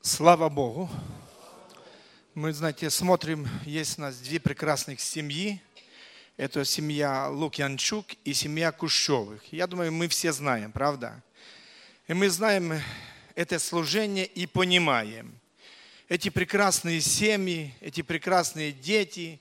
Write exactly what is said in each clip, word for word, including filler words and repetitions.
Слава Богу. Мы, знаете, смотрим, есть у нас две прекрасных семьи. Это семья Лукьянчук и семья Кущевых. Я думаю, мы все знаем, правда? И мы знаем это служение и понимаем. Эти прекрасные семьи, эти прекрасные дети,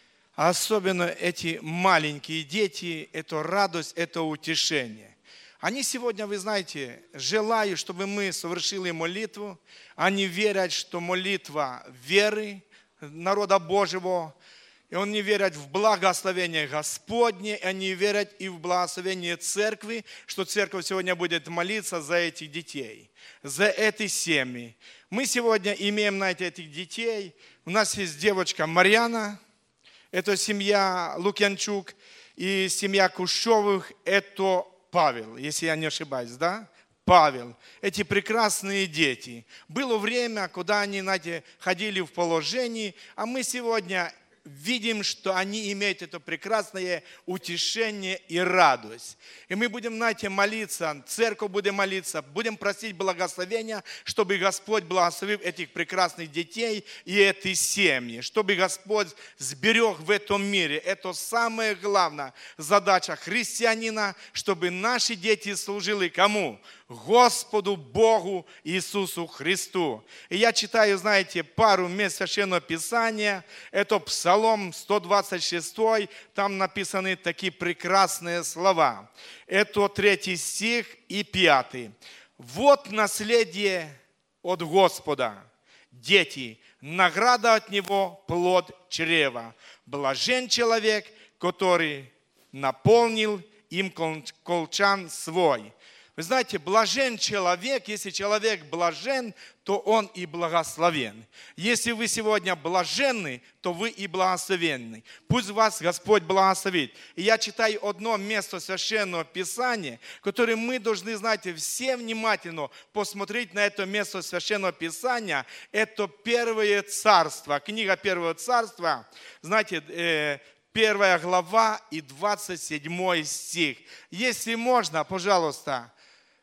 а особенно эти маленькие дети, это радость, это утешение. Они сегодня, вы знаете, желают, чтобы мы совершили молитву. Они верят, что молитва веры народа Божьего. И они верят в благословение Господне. И они верят и в благословение церкви, что церковь сегодня будет молиться за этих детей, за эти семьи. Мы сегодня имеем, знаете, этих детей. У нас есть девочка Марьяна, это семья Лукьянчук, и семья Кущевых, это Павел, если я не ошибаюсь, да? Павел. Эти прекрасные дети. Было время, когда они, знаете, ходили в положении, а мы сегодня видим, что они имеют это прекрасное утешение и радость. И мы будем, знаете, молиться, церковь будет молиться, будем просить благословения, чтобы Господь благословил этих прекрасных детей и эти семьи, чтобы Господь сберег в этом мире. Это самая главная задача христианина, чтобы наши дети служили кому? Господу Богу Иисусу Христу. И я читаю, знаете, пару мест Священного Писания. Это Псалом сто двадцать шесть, там написаны такие прекрасные слова. Это третий стих и пятый. Вот наследие от Господа, дети, награда от Него, плод чрева. Блажен человек, который наполнил им колчан свой. Вы знаете, блажен человек, если человек блажен, то он и благословен. Если вы сегодня блаженны, то вы и благословенны. Пусть вас Господь благословит. И я читаю одно место Священного Писания, которое мы должны, знаете, все внимательно посмотреть на это место Священного Писания. Это Первое Царство, книга Первого Царства, знаете, э, первая глава и двадцать седьмой стих. Если можно, пожалуйста,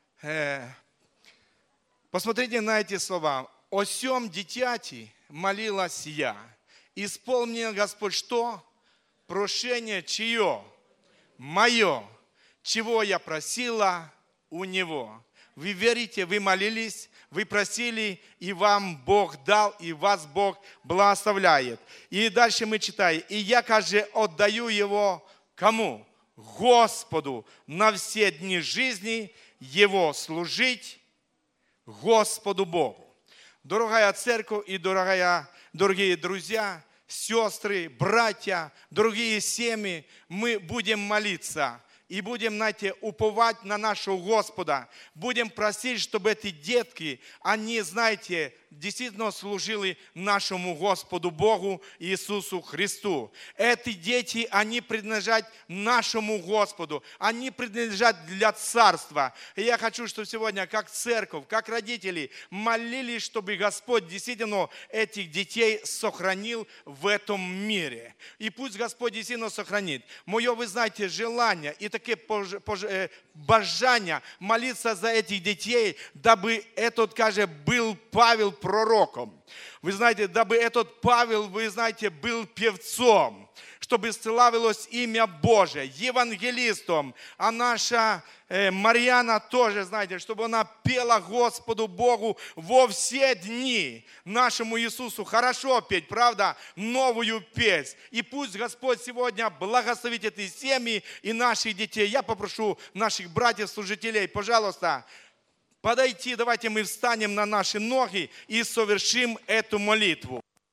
посмотрите на эти слова. «О сем дитяти молилась я, исполнил Господь что? Прошение чье? Мое, чего я просила у Него». Вы верите, вы молились, вы просили, и вам Бог дал, и вас Бог благословляет. И дальше мы читаем. «И я, каже, отдаю его кому? Господу на все дни жизни Его служить, Господу Богу». Дорогая церковь и дорогая, дорогие друзья, сестры, братья, другие семьи, мы будем молиться. И будем, знаете, уповать на нашего Господа. Будем просить, чтобы эти детки, они, знаете, действительно служили нашему Господу Богу Иисусу Христу. Эти дети, они принадлежат нашему Господу. Они принадлежат для Царства. И я хочу, чтобы сегодня, как церковь, как родители, молились, чтобы Господь действительно этих детей сохранил в этом мире. И пусть Господь действительно сохранит. Мое, вы знаете, желание и такие бажания молиться за этих детей, дабы этот, каже, был Павел пророком. Вы знаете, дабы этот Павел, вы знаете, был певцом, чтобы славилось имя Божие, евангелистом, а наша э, Марьяна тоже, знаете, чтобы она пела Господу Богу во все дни, нашему Иисусу. Хорошо петь, правда? Новую песнь. И пусть Господь сегодня благословит эти семьи и наших детей. Я попрошу наших братьев-служителей, пожалуйста, подойти, давайте мы встанем на наши ноги и совершим эту молитву.